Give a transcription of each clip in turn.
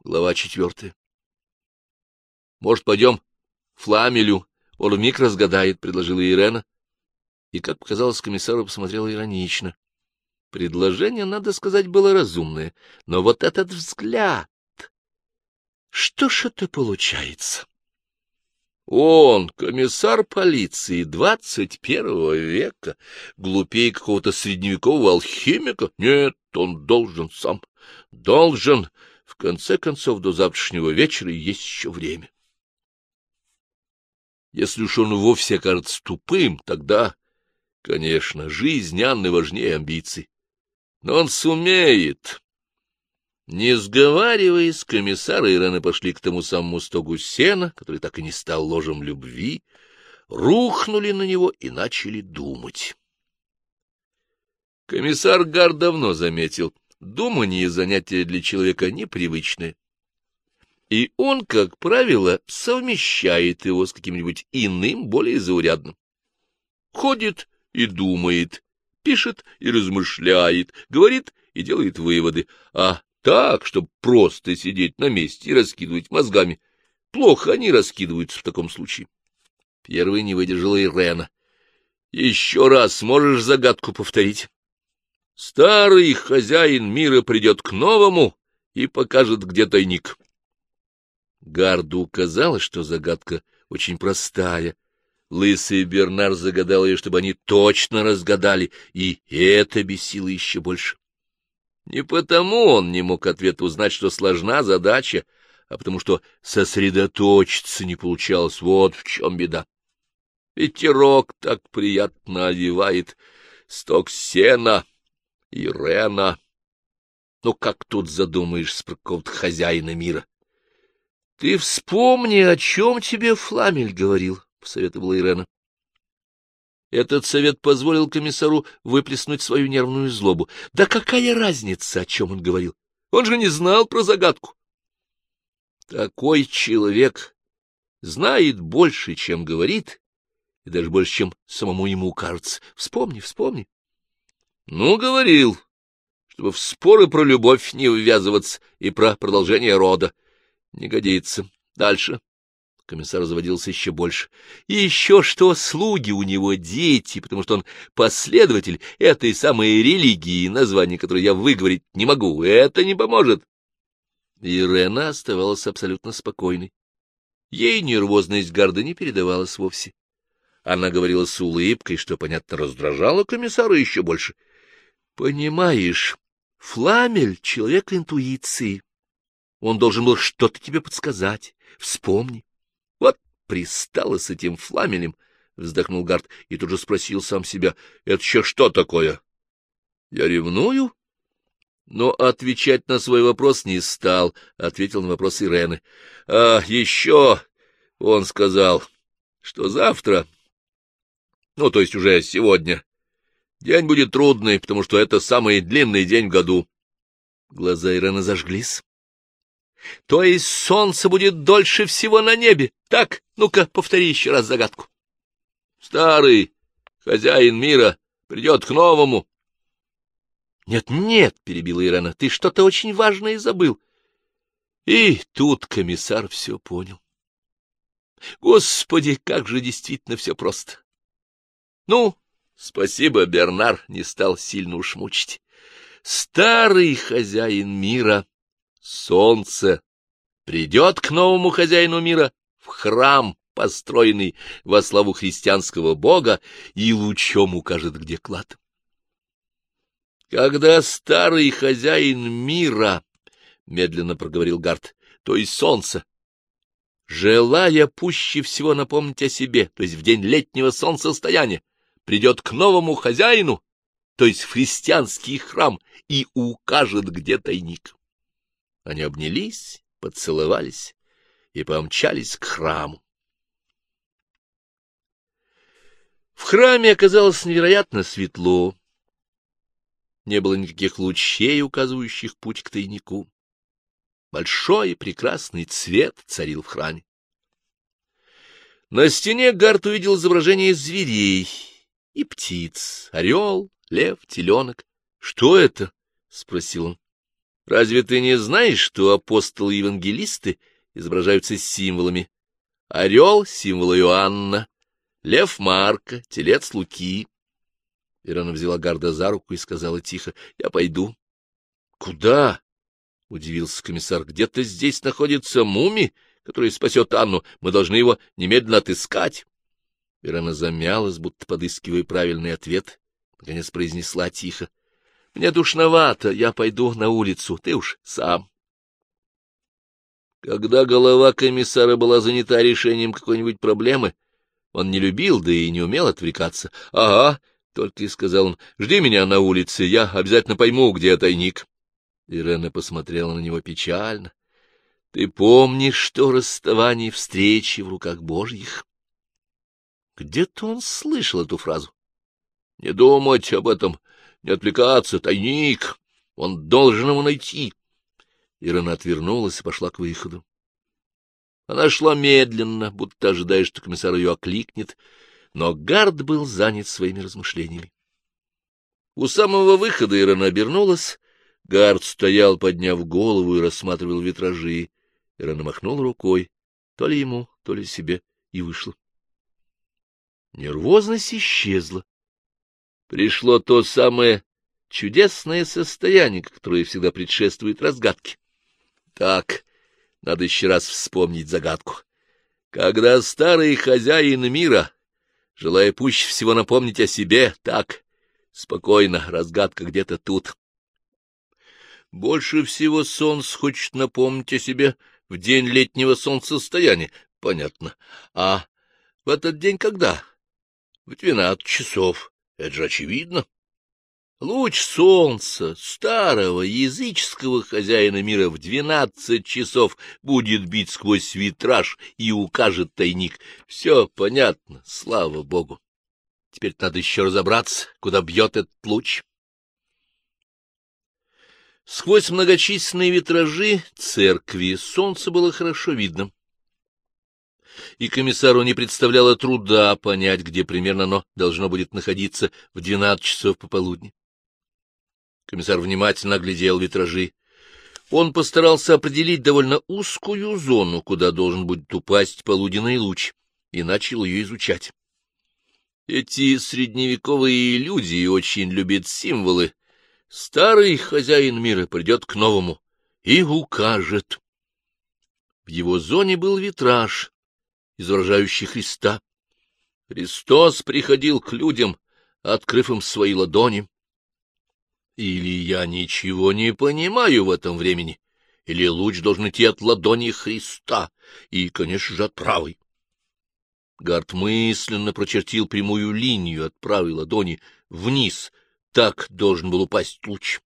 Глава 4. — Может, пойдем Фламелю? Он вмиг разгадает, — предложила Ирена. И, как показалось, комиссару посмотрела иронично. Предложение, надо сказать, было разумное, но вот этот взгляд... Что ж это получается? Он, комиссар полиции 21 века, глупее какого-то средневекового алхимика? Нет, он должен сам. Должен. В конце концов, до завтрашнего вечера есть еще время. Если уж он вовсе окажется тупым, тогда, конечно, жизнь Анны важнее амбиций. Но он сумеет. Не сговариваясь, комиссар и Ирена пошли к тому самому стогу сена, который так и не стал ложем любви, рухнули на него и начали думать. Комиссар Гар давно заметил, думание — занятие для человека непривычное. И он, как правило, совмещает его с каким-нибудь иным, более заурядным. Ходит и думает, пишет и размышляет, говорит и делает выводы, а так, чтобы просто сидеть на месте и раскидывать мозгами. Плохо они раскидываются в таком случае. Первой не выдержала Ирена. — Еще раз можешь загадку повторить? Старый хозяин мира придет к новому и покажет, где тайник. Гарду казалось, что загадка очень простая. Лысый Бернар загадал ее, чтобы они точно разгадали, и это бесило еще больше. Не потому он не мог ответа узнать, что сложна задача, а потому что сосредоточиться не получалось. Вот в чем беда. Ветерок так приятно одевает сток сена, Ирена. Ну, как тут задумаешься про какого-то хозяина мира? — Ты вспомни, о чем тебе Фламель говорил, — посоветовала Ирена. Этот совет позволил комиссару выплеснуть свою нервную злобу. Да какая разница, о чем он говорил? Он же не знал про загадку. Такой человек знает больше, чем говорит, и даже больше, чем самому ему кажется. Вспомни, вспомни. Ну, говорил, чтобы в споры про любовь не ввязываться и про продолжение рода. Не годится. Дальше. Комиссар заводился еще больше. И еще что слуги у него дети, потому что он последователь этой самой религии, название которой я выговорить не могу. Это не поможет. Ирена оставалась абсолютно спокойной. Ей нервозность Гарда не передавалась вовсе. Она говорила с улыбкой, что, понятно, раздражало комиссара еще больше. — Понимаешь, Фламель — человек интуиции. Он должен был что-то тебе подсказать. Вспомни. Вот пристала с этим Фламелем, — вздохнул Гард и тут же спросил сам себя. — Это еще что такое? Я ревную? Но отвечать на свой вопрос не стал, — ответил на вопрос Ирены. — А еще он сказал, что завтра, ну, то есть уже сегодня, день будет трудный, потому что это самый длинный день в году. Глаза Ирены зажглись. — То есть солнце будет дольше всего на небе? Так, ну-ка, повтори еще раз загадку. Старый хозяин мира придет к новому. — Нет, нет, — перебила Ирена, — ты что-то очень важное забыл. И тут комиссар все понял. Господи, как же действительно все просто. Ну, спасибо, Бернар не стал сильно уж мучить. Старый хозяин мира, солнце, придет к новому хозяину мира в храм, построенный во славу христианского бога, и лучом укажет, где клад. Когда старый хозяин мира, — медленно проговорил Гард, — то есть солнце, желая пуще всего напомнить о себе, то есть в день летнего солнцестояния, придет к новому хозяину, то есть в христианский храм, и укажет, где тайник. Они обнялись, поцеловались и помчались к храму. В храме оказалось невероятно светло. Не было никаких лучей, указывающих путь к тайнику. Большой и прекрасный цвет царил в храме. На стене Гард увидел изображение зверей и птиц: орел, лев, теленок. — Что это? — спросил он. Разве ты не знаешь, что апостолы-евангелисты изображаются символами? Орел — символ Иоанна, лев — Марка, телец — Луки. Ирена взяла Гарда за руку и сказала тихо: — Я пойду. — Куда? — удивился комиссар. — Где-то здесь находится мумий, который спасет Анну. Мы должны его немедленно отыскать. Ирена замялась, будто подыскивая правильный ответ. Наконец произнесла тихо: — Мне душновато, я пойду на улицу, ты уж сам. Когда голова комиссара была занята решением какой-нибудь проблемы, он не любил, да и не умел отвлекаться. — Ага, — только и сказал он, — жди меня на улице, я обязательно пойму, где тайник. Ирена посмотрела на него печально. — Ты помнишь, что расставание и встречи в руках Божьих? Где-то он слышал эту фразу. — Не думать об этом, не отвлекаться, тайник. Он должен его найти. Ирена отвернулась и пошла к выходу. Она шла медленно, будто ожидая, что комиссар ее окликнет, но Гард был занят своими размышлениями. У самого выхода Ирена обернулась. Гард стоял, подняв голову, и рассматривал витражи. Ирена махнула рукой, то ли ему, то ли себе, и вышла. Нервозность исчезла. Пришло то самое чудесное состояние, которое всегда предшествует разгадке. Так, надо еще раз вспомнить загадку. Когда старый хозяин мира, желая пуще всего напомнить о себе, так, спокойно, разгадка где-то тут. Больше всего солнце хочет напомнить о себе в день летнего солнцестояния, понятно. А в этот день когда? В 12 часов. Это же очевидно. Луч солнца, старого языческого хозяина мира, в 12 часов будет бить сквозь витраж и укажет тайник. Все понятно, слава богу. Теперь надо еще разобраться, куда бьет этот луч. Сквозь многочисленные витражи церкви солнце было хорошо видно, и комиссару не представляло труда понять, где примерно оно должно будет находиться в 12 часов пополудни. Комиссар внимательно оглядел витражи. Он постарался определить довольно узкую зону, куда должен будет упасть полуденный луч, и начал ее изучать. Эти средневековые люди очень любят символы. Старый хозяин мира придет к новому и укажет. В его зоне был витраж, изображающий Христа. Христос приходил к людям, открыв им свои ладони. Или я ничего не понимаю в этом времени, или луч должен идти от ладони Христа, и, конечно же, от правой. Гард мысленно прочертил прямую линию от правой ладони вниз. Так должен был упасть луч.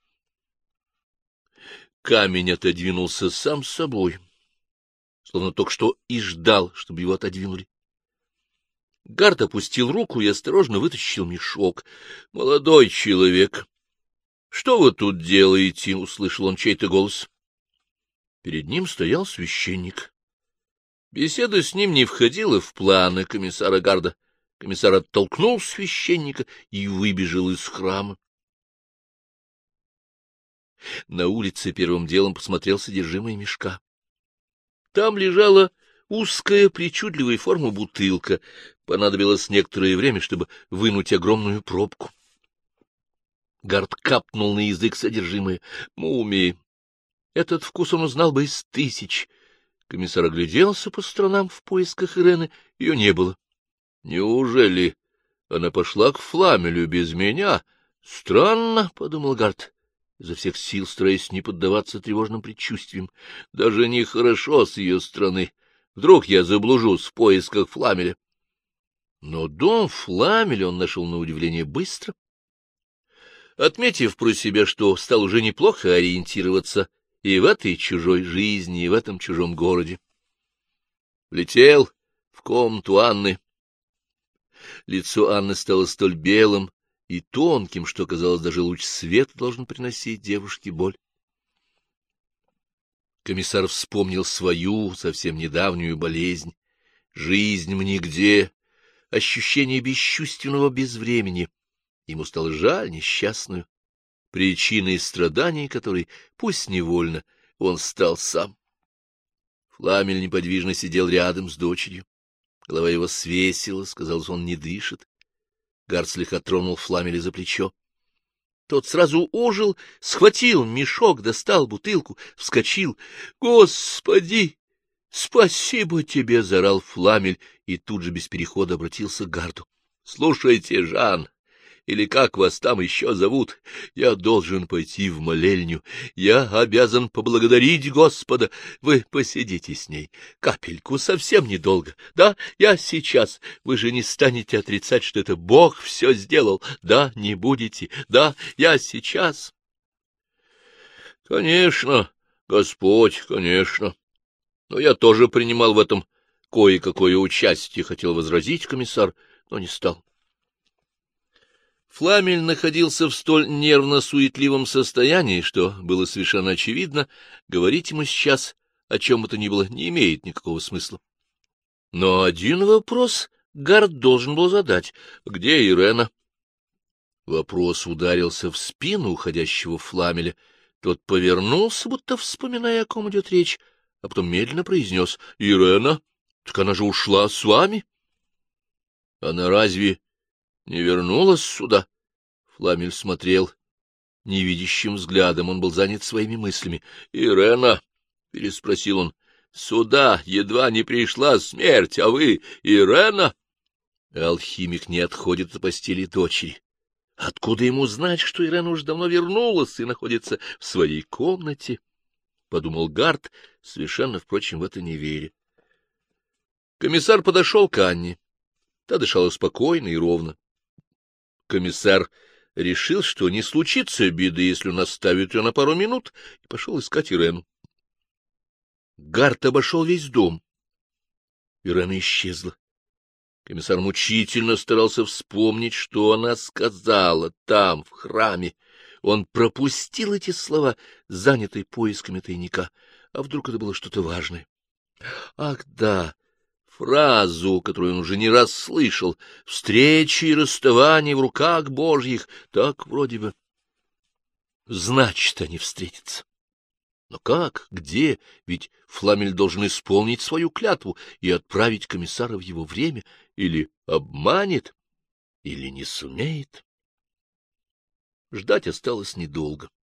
Камень отодвинулся сам собой, словно только что и ждал, чтобы его отодвинули. Гард опустил руку и осторожно вытащил мешок. — Молодой человек, что вы тут делаете? — услышал он чей-то голос. Перед ним стоял священник. Беседа с ним не входила в планы комиссара Гарда. Комиссар оттолкнул священника и выбежал из храма. На улице первым делом посмотрел содержимое мешка. Там лежала узкая, причудливой формы бутылка. Понадобилось некоторое время, чтобы вынуть огромную пробку. Гард капнул на язык содержимое. Мумии. Этот вкус он узнал бы из 1000. Комиссар огляделся по сторонам в поисках Ирены. Ее не было. Неужели она пошла к Фламелю без меня? Странно, — подумал Гард, изо всех сил стараясь не поддаваться тревожным предчувствиям. Даже нехорошо с ее стороны. Вдруг я заблужусь в поисках Фламеля. Но дом Фламеля он нашел на удивление быстро. Отметив про себя, что стал уже неплохо ориентироваться и в этой чужой жизни, и в этом чужом городе, влетел в комнату Анны. Лицо Анны стало столь белым и тонким, что, казалось, даже луч света должен приносить девушке боль. Комиссар вспомнил свою, совсем недавнюю болезнь, жизнь нигде, ощущение бесчувственного безвремени. Ему стало жаль несчастную, причиной страданий которой, пусть невольно, он стал сам. Фламель неподвижно сидел рядом с дочерью. Голова его свесилась, казалось, он не дышит. Гард слегка тронул Фламеля за плечо. Тот сразу ожил, схватил мешок, достал бутылку, вскочил. — Господи! Спасибо тебе! — заорал Фламель и тут же без перехода обратился к Гарду. — Слушайте, Жан, или как вас там еще зовут, я должен пойти в молельню. Я обязан поблагодарить Господа. Вы посидите с ней капельку, совсем недолго. Да, я сейчас. Вы же не станете отрицать, что это Бог все сделал. Да, не будете. Да, я сейчас. Конечно, Господь, конечно. Но я тоже принимал в этом кое-какое участие, хотел возразить комиссар, но не стал. Фламель находился в столь нервно-суетливом состоянии, что было совершенно очевидно, говорить ему сейчас о чем бы то ни было не имеет никакого смысла. Но один вопрос Гард должен был задать. Где Ирена? Вопрос ударился в спину уходящего Фламеля. Тот повернулся, будто вспоминая, о ком идет речь, а потом медленно произнес: — Ирена? Так она же ушла с вами? — Она разве не вернулась сюда? Фламель смотрел невидящим взглядом, он был занят своими мыслями. — Ирена? — переспросил он. — Сюда едва не пришла смерть, а вы Ирена? Алхимик не отходит от постели дочери. Откуда ему знать, что Ирена уж давно вернулась и находится в своей комнате? — подумал Гард, совершенно, впрочем, в это не веря. Комиссар подошел к Анне. Та дышала спокойно и ровно. Комиссар решил, что не случится беды, если он оставит ее на пару минут, и пошел искать Ирену. Гард обошел весь дом. Ирена исчезла. Комиссар мучительно старался вспомнить, что она сказала там, в храме. Он пропустил эти слова, занятый поисками тайника. А вдруг это было что-то важное? Ах, да! Фразу, которую он уже не раз слышал: «Встречи и расставания в руках Божьих», так вроде бы. Значит, они встретятся. Но как? Где? Ведь Фламель должен исполнить свою клятву и отправить комиссара в его время. Или обманет, или не сумеет. Ждать осталось недолго.